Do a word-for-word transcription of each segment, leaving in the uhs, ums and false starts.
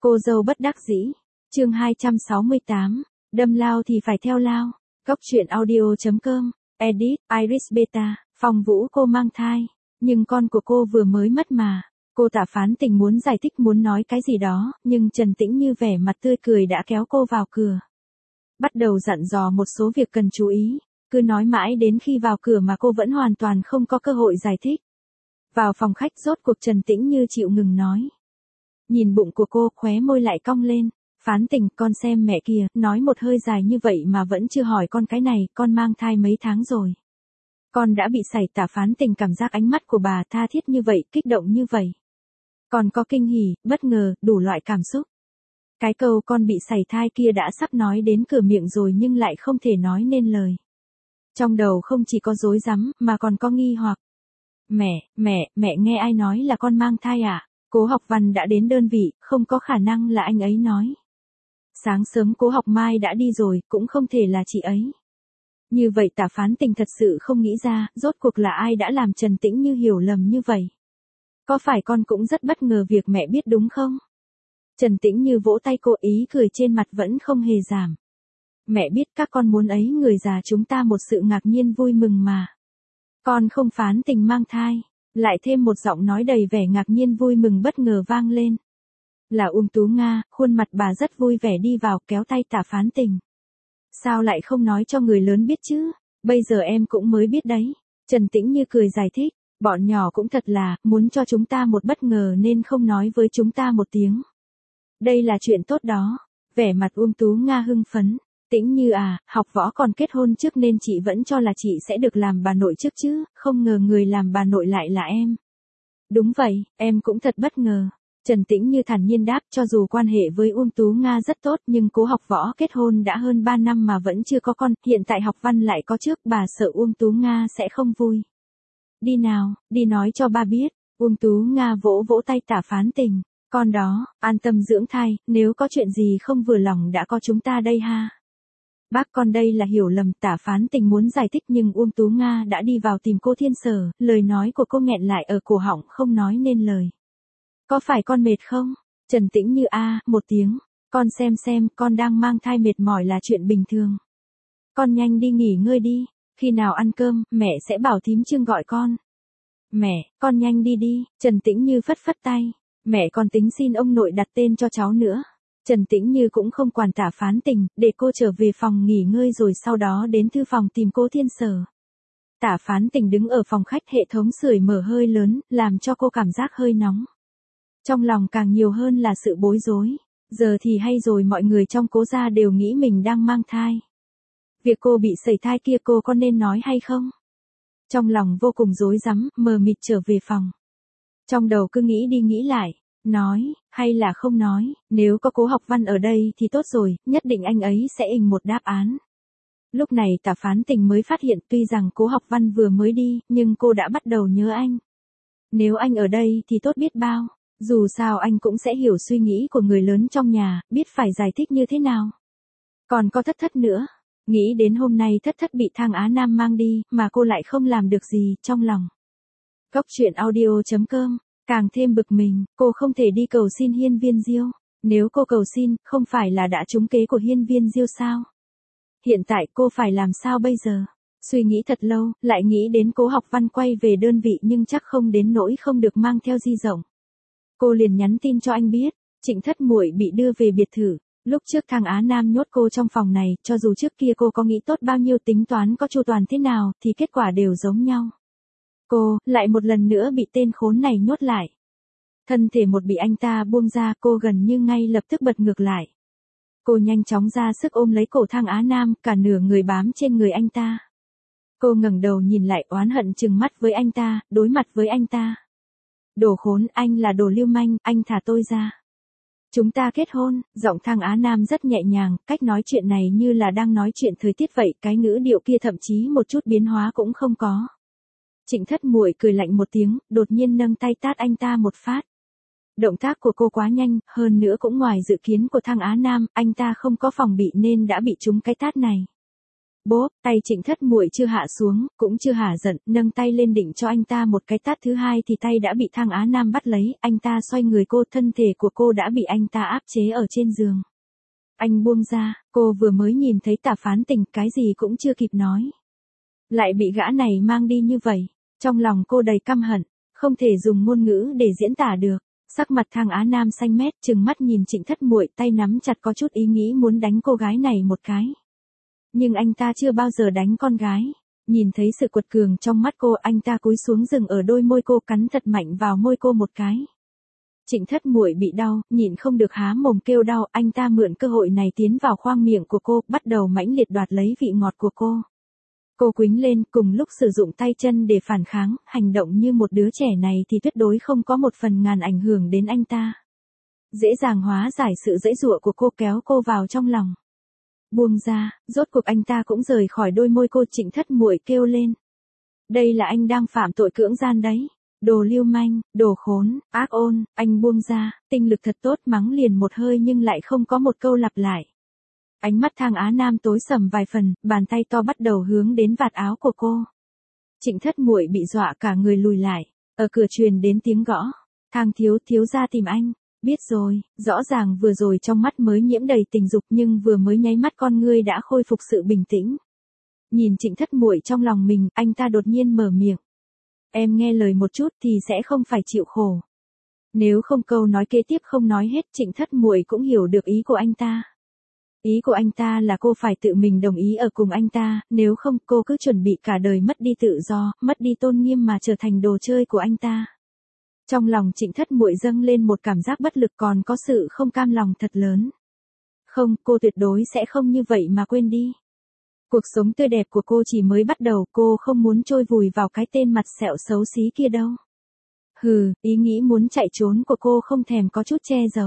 Cô dâu bất đắc dĩ. Chương hai trăm sáu mươi tám. Đâm lao thì phải theo lao. Góc truyện audio chấm com. Edit, Iris Beta. Phong Vũ cô mang thai. Nhưng con của cô vừa mới mất mà. Cô Tạ Phán Tình muốn giải thích muốn nói cái gì đó, nhưng Trần Tĩnh Như vẻ mặt tươi cười đã kéo cô vào cửa. Bắt đầu dặn dò một số việc cần chú ý. Cứ nói mãi đến khi vào cửa mà cô vẫn hoàn toàn không có cơ hội giải thích. Vào phòng khách rốt cuộc Trần Tĩnh Như chịu ngừng nói. Nhìn bụng của cô, khóe môi lại cong lên. Phán Tình, con xem mẹ kìa, nói một hơi dài như vậy mà vẫn chưa hỏi con cái này, con mang thai mấy tháng rồi. Con đã bị sảy. Tạ Phán Tình cảm giác ánh mắt của bà tha thiết như vậy, kích động như vậy. Còn có kinh hỉ, bất ngờ, đủ loại cảm xúc. Cái câu con bị sảy thai kia đã sắp nói đến cửa miệng rồi nhưng lại không thể nói nên lời. Trong đầu không chỉ có rối rắm, mà còn có nghi hoặc. Mẹ, mẹ, mẹ nghe ai nói là con mang thai à? Cố Học Văn đã đến đơn vị, không có khả năng là anh ấy nói. Sáng sớm Cố Học Mai đã đi rồi, cũng không thể là chị ấy. Như vậy Tạ Phán Tình thật sự không nghĩ ra, rốt cuộc là ai đã làm Trần Tĩnh Như hiểu lầm như vậy. Có phải con cũng rất bất ngờ việc mẹ biết đúng không? Trần Tĩnh Như vỗ tay cô, ý cười trên mặt vẫn không hề giảm. Mẹ biết các con muốn ấy người già chúng ta một sự ngạc nhiên vui mừng mà. Con không Phán Tình mang thai. Lại thêm một giọng nói đầy vẻ ngạc nhiên vui mừng bất ngờ vang lên. Là Uông Tú Nga, khuôn mặt bà rất vui vẻ đi vào kéo tay Tạ Phán Tình. Sao lại không nói cho người lớn biết chứ? Bây giờ em cũng mới biết đấy. Trần Tĩnh Như cười giải thích. Bọn nhỏ cũng thật là, muốn cho chúng ta một bất ngờ nên không nói với chúng ta một tiếng. Đây là chuyện tốt đó. Vẻ mặt Uông Tú Nga hưng phấn. Tĩnh Như à, học võ còn kết hôn trước nên chị vẫn cho là chị sẽ được làm bà nội trước chứ, không ngờ người làm bà nội lại là em. Đúng vậy, em cũng thật bất ngờ. Trần Tĩnh Như thản nhiên đáp, cho dù quan hệ với Uông Tú Nga rất tốt nhưng Cố Học Võ kết hôn đã hơn ba năm mà vẫn chưa có con, hiện tại Học Văn lại có trước, bà sợ Uông Tú Nga sẽ không vui. Đi nào, đi nói cho ba biết. Uông Tú Nga vỗ vỗ tay Tạ Phán Tình. Con đó, an tâm dưỡng thai, nếu có chuyện gì không vừa lòng đã có chúng ta đây ha. Bác con đây là hiểu lầm. Tạ Phán Tình muốn giải thích nhưng Uông Tú Nga đã đi vào tìm cô Thiên Sở, lời nói của cô nghẹn lại ở cổ họng không nói nên lời. Có phải con mệt không? Trần Tĩnh Như a, một tiếng. Con xem xem, con đang mang thai mệt mỏi là chuyện bình thường. Con nhanh đi nghỉ ngơi đi, khi nào ăn cơm, mẹ sẽ bảo thím Trương gọi con. Mẹ, con nhanh đi đi. Trần Tĩnh Như phất phất tay. Mẹ còn tính xin ông nội đặt tên cho cháu nữa. Trần Tĩnh Như cũng không quản Tạ Phán Tình, để cô trở về phòng nghỉ ngơi rồi sau đó đến thư phòng tìm cô Thiên Sở. Tạ Phán Tình đứng ở phòng khách, hệ thống sưởi mở hơi lớn, làm cho cô cảm giác hơi nóng. Trong lòng càng nhiều hơn là sự bối rối. Giờ thì hay rồi, mọi người trong Cố gia đều nghĩ mình đang mang thai. Việc cô bị sẩy thai kia cô có nên nói hay không? Trong lòng vô cùng rối rắm, mờ mịt trở về phòng. Trong đầu cứ nghĩ đi nghĩ lại. Nói, hay là không nói, nếu có Cố Học Văn ở đây thì tốt rồi, nhất định anh ấy sẽ ình một đáp án. Lúc này Tạ Phán Tình mới phát hiện tuy rằng Cố Học Văn vừa mới đi, nhưng cô đã bắt đầu nhớ anh. Nếu anh ở đây thì tốt biết bao, dù sao anh cũng sẽ hiểu suy nghĩ của người lớn trong nhà, biết phải giải thích như thế nào. Còn có Thất Thất nữa, nghĩ đến hôm nay Thất Thất bị Thang Á Nam mang đi, mà cô lại không làm được gì, trong lòng. Góc truyện audio chấm com. Càng thêm bực mình, cô không thể đi cầu xin Hiên Viên Diêu. Nếu cô cầu xin, không phải là đã trúng kế của Hiên Viên Diêu sao? Hiện tại cô phải làm sao bây giờ? Suy nghĩ thật lâu, lại nghĩ đến Cố Học Văn quay về đơn vị nhưng chắc không đến nỗi không được mang theo di động. Cô liền nhắn tin cho anh biết, Trịnh Thất muội bị đưa về biệt thự. Lúc trước Thang Á Nam nhốt cô trong phòng này, cho dù trước kia cô có nghĩ tốt bao nhiêu, tính toán có chu toàn thế nào, thì kết quả đều giống nhau. Cô, lại một lần nữa bị tên khốn này nhốt lại. Thân thể một bị anh ta buông ra, cô gần như ngay lập tức bật ngược lại. Cô nhanh chóng ra sức ôm lấy cổ Thang Á Nam, cả nửa người bám trên người anh ta. Cô ngẩng đầu nhìn lại, oán hận trừng mắt với anh ta, đối mặt với anh ta. Đồ khốn, anh là đồ lưu manh, anh thả tôi ra. Chúng ta kết hôn. Giọng Thang Á Nam rất nhẹ nhàng, cách nói chuyện này như là đang nói chuyện thời tiết vậy, cái ngữ điệu kia thậm chí một chút biến hóa cũng không có. Trịnh Thất muội cười lạnh một tiếng, đột nhiên nâng tay tát anh ta một phát. Động tác của cô quá nhanh, hơn nữa cũng ngoài dự kiến của Thang Á Nam, anh ta không có phòng bị nên đã bị trúng cái tát này. Bốp, tay Trịnh Thất Muội chưa hạ xuống, cũng chưa hả giận, nâng tay lên định cho anh ta một cái tát thứ hai thì tay đã bị Thang Á Nam bắt lấy, anh ta xoay người cô, thân thể của cô đã bị anh ta áp chế ở trên giường. Anh buông ra, cô vừa mới nhìn thấy Tả Phán Tình, cái gì cũng chưa kịp nói. Lại bị gã này mang đi như vậy, trong lòng cô đầy căm hận, không thể dùng ngôn ngữ để diễn tả được. Sắc mặt Thang Á Nam xanh mét, trừng mắt nhìn Trịnh Thất Muội, tay nắm chặt có chút ý nghĩ muốn đánh cô gái này một cái. Nhưng anh ta chưa bao giờ đánh con gái. Nhìn thấy sự quật cường trong mắt cô, anh ta cúi xuống dừng ở đôi môi cô, cắn thật mạnh vào môi cô một cái. Trịnh Thất Muội bị đau, nhịn không được há mồm kêu đau, anh ta mượn cơ hội này tiến vào khoang miệng của cô, bắt đầu mãnh liệt đoạt lấy vị ngọt của cô. Cô quýnh lên, cùng lúc sử dụng tay chân để phản kháng, hành động như một đứa trẻ này thì tuyệt đối không có một phần ngàn ảnh hưởng đến anh ta. Dễ dàng hóa giải sự giãy giụa của cô, kéo cô vào trong lòng. Buông ra, rốt cuộc anh ta cũng rời khỏi đôi môi cô. Trịnh Thất Muội kêu lên. Đây là anh đang phạm tội cưỡng gian đấy. Đồ lưu manh, đồ khốn, ác ôn, anh buông ra, tinh lực thật tốt, mắng liền một hơi nhưng lại không có một câu lặp lại. Ánh mắt Thang Á Nam tối sầm vài phần, bàn tay to bắt đầu hướng đến vạt áo của cô. Trịnh Thất Muội bị dọa cả người lùi lại, ở cửa truyền đến tiếng gõ. Thang thiếu, thiếu gia tìm anh. Biết rồi, rõ ràng vừa rồi trong mắt mới nhiễm đầy tình dục nhưng vừa mới nháy mắt con ngươi đã khôi phục sự bình tĩnh. Nhìn Trịnh Thất Muội trong lòng mình, anh ta đột nhiên mở miệng. Em nghe lời một chút thì sẽ không phải chịu khổ. Nếu không câu nói kế tiếp không nói hết, Trịnh Thất Muội cũng hiểu được ý của anh ta. Ý của anh ta là cô phải tự mình đồng ý ở cùng anh ta, nếu không cô cứ chuẩn bị cả đời mất đi tự do, mất đi tôn nghiêm mà trở thành đồ chơi của anh ta. Trong lòng Trịnh Thất Muội dâng lên một cảm giác bất lực, còn có sự không cam lòng thật lớn. Không, cô tuyệt đối sẽ không như vậy mà quên đi. Cuộc sống tươi đẹp của cô chỉ mới bắt đầu, cô không muốn trôi vùi vào cái tên mặt sẹo xấu xí kia đâu. Hừ, ý nghĩ muốn chạy trốn của cô không thèm có chút che giấu.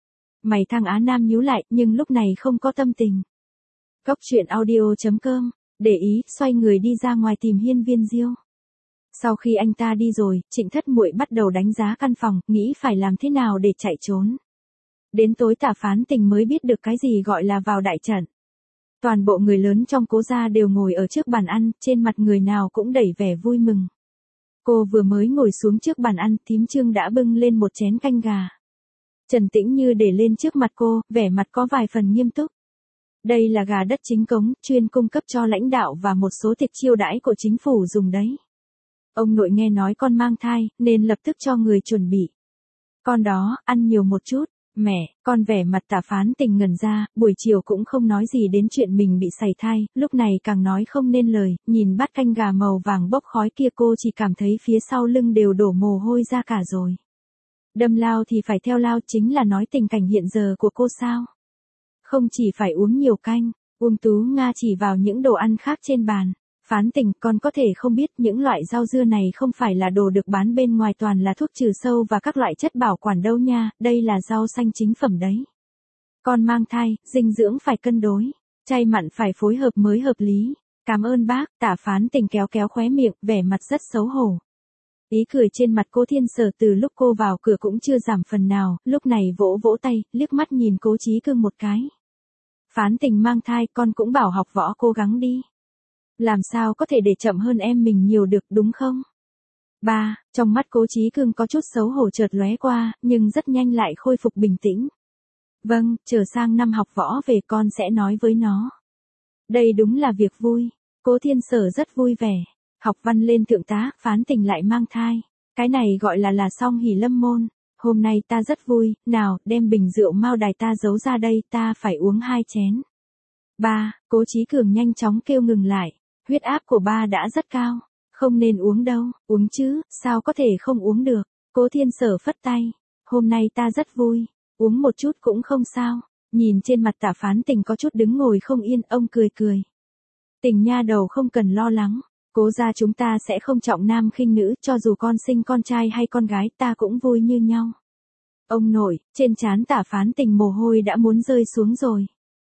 Mày Thang Á Nam nhíu lại, nhưng lúc này không có tâm tình. Góc truyện audio chấm com, để ý, xoay người đi ra ngoài tìm Hiên Viên Diêu. Sau khi anh ta đi rồi, Trịnh Thất Muội bắt đầu đánh giá căn phòng, nghĩ phải làm thế nào để chạy trốn. Đến tối Tả Phán Tình mới biết được cái gì gọi là vào đại trận. Toàn bộ người lớn trong Cố gia đều ngồi ở trước bàn ăn, trên mặt người nào cũng đầy vẻ vui mừng. Cô vừa mới ngồi xuống trước bàn ăn, thím Trương đã bưng lên một chén canh gà. Trần Tĩnh Như để lên trước mặt cô, vẻ mặt có vài phần nghiêm túc. Đây là gà đất chính cống, chuyên cung cấp cho lãnh đạo và một số tiệc chiêu đãi của chính phủ dùng đấy. Ông nội nghe nói con mang thai, nên lập tức cho người chuẩn bị. Con đó, ăn nhiều một chút. Mẹ, con vẻ mặt Tả Phán Tình ngẩn ra, buổi chiều cũng không nói gì đến chuyện mình bị sảy thai, lúc này càng nói không nên lời, nhìn bát canh gà màu vàng bốc khói kia cô chỉ cảm thấy phía sau lưng đều đổ mồ hôi ra cả rồi. Đâm lao thì phải theo lao, chính là nói tình cảnh hiện giờ của cô sao. Không chỉ phải uống nhiều canh, Uông Tú Nga chỉ vào những đồ ăn khác trên bàn. Phán Tình, con có thể không biết những loại rau dưa này không phải là đồ được bán bên ngoài, toàn là thuốc trừ sâu và các loại chất bảo quản đâu nha, đây là rau xanh chính phẩm đấy. Con mang thai, dinh dưỡng phải cân đối, chay mặn phải phối hợp mới hợp lý. Cảm ơn bác. Tả Phán Tình kéo kéo khóe miệng, vẻ mặt rất xấu hổ. Ý cười trên mặt Cố Thiên Sở từ lúc cô vào cửa cũng chưa giảm phần nào, lúc này vỗ vỗ tay, liếc mắt nhìn Cố Chí Cương một cái. Phán Tình mang thai, con cũng bảo học võ cố gắng đi. Làm sao có thể để chậm hơn em mình nhiều được, đúng không? Ba, trong mắt Cố Chí Cương có chút xấu hổ chợt lóe qua, nhưng rất nhanh lại khôi phục bình tĩnh. Vâng, chờ sang năm học võ về con sẽ nói với nó. Đây đúng là việc vui. Cố Thiên Sở rất vui vẻ. Học văn lên thượng tá, Phán Tình lại mang thai. Cái này gọi là là song hỷ lâm môn. Hôm nay ta rất vui, nào, đem bình rượu Mao Đài ta giấu ra đây, ta phải uống hai chén. Ba, Cố Chí Cường nhanh chóng kêu ngừng lại. Huyết áp của ba đã rất cao. Không nên uống đâu, uống chứ, sao có thể không uống được. Cố Thiên Sở phất tay. Hôm nay ta rất vui, uống một chút cũng không sao. Nhìn trên mặt Tả Phán Tình có chút đứng ngồi không yên, ông cười cười. Tình nha đầu không cần lo lắng. Cố gia chúng ta sẽ không trọng nam khinh nữ, cho dù con sinh con trai hay con gái ta cũng vui như nhau. Ông nội, trên trán Tả Phán Tình mồ hôi đã muốn rơi xuống rồi.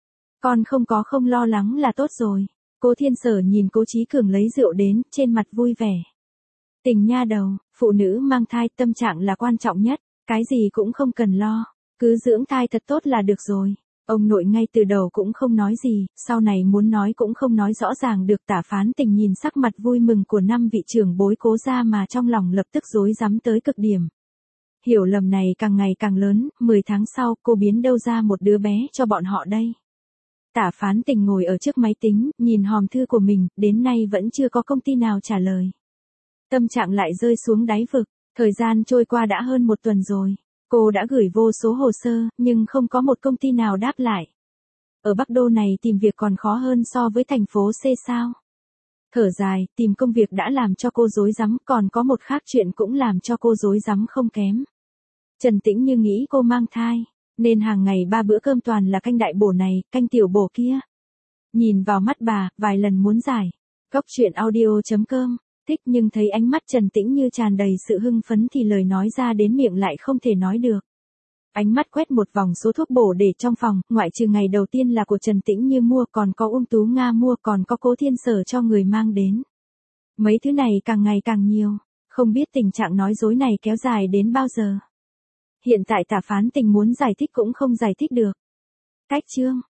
Con không có không lo lắng là tốt rồi. Cố Thiên Sở nhìn Cố Chí Cường lấy rượu đến, trên mặt vui vẻ. Tình nha đầu, phụ nữ mang thai tâm trạng là quan trọng nhất, cái gì cũng không cần lo, cứ dưỡng thai thật tốt là được rồi. Ông nội ngay từ đầu cũng không nói gì, sau này muốn nói cũng không nói rõ ràng được. Tả Phán Tình nhìn sắc mặt vui mừng của năm vị trưởng bối Cố gia mà trong lòng lập tức rối rắm tới cực điểm. Hiểu lầm này càng ngày càng lớn, mười tháng sau cô biến đâu ra một đứa bé cho bọn họ đây. Tả Phán Tình ngồi ở trước máy tính, nhìn hòm thư của mình, đến nay vẫn chưa có công ty nào trả lời. Tâm trạng lại rơi xuống đáy vực, thời gian trôi qua đã hơn một tuần rồi. Cô đã gửi vô số hồ sơ, nhưng không có một công ty nào đáp lại. Ở Bắc Đô này tìm việc còn khó hơn so với thành phố C sao? Thở dài, tìm công việc đã làm cho cô rối rắm, còn có một khác chuyện cũng làm cho cô rối rắm không kém. Trần Tĩnh Như nghĩ cô mang thai, nên hàng ngày ba bữa cơm toàn là canh đại bổ này, canh tiểu bổ kia. Nhìn vào mắt bà, vài lần muốn giải. Góc truyện audio chấm com, thích nhưng thấy ánh mắt Trần Tĩnh Như tràn đầy sự hưng phấn thì lời nói ra đến miệng lại không thể nói được. Ánh mắt quét một vòng số thuốc bổ để trong phòng, ngoại trừ ngày đầu tiên là của Trần Tĩnh Như mua, còn có Uông Tú Nga mua, còn có Cố Thiên Sở cho người mang đến. Mấy thứ này càng ngày càng nhiều, không biết tình trạng nói dối này kéo dài đến bao giờ. Hiện tại Tả Phán Tình muốn giải thích cũng không giải thích được. Cách chương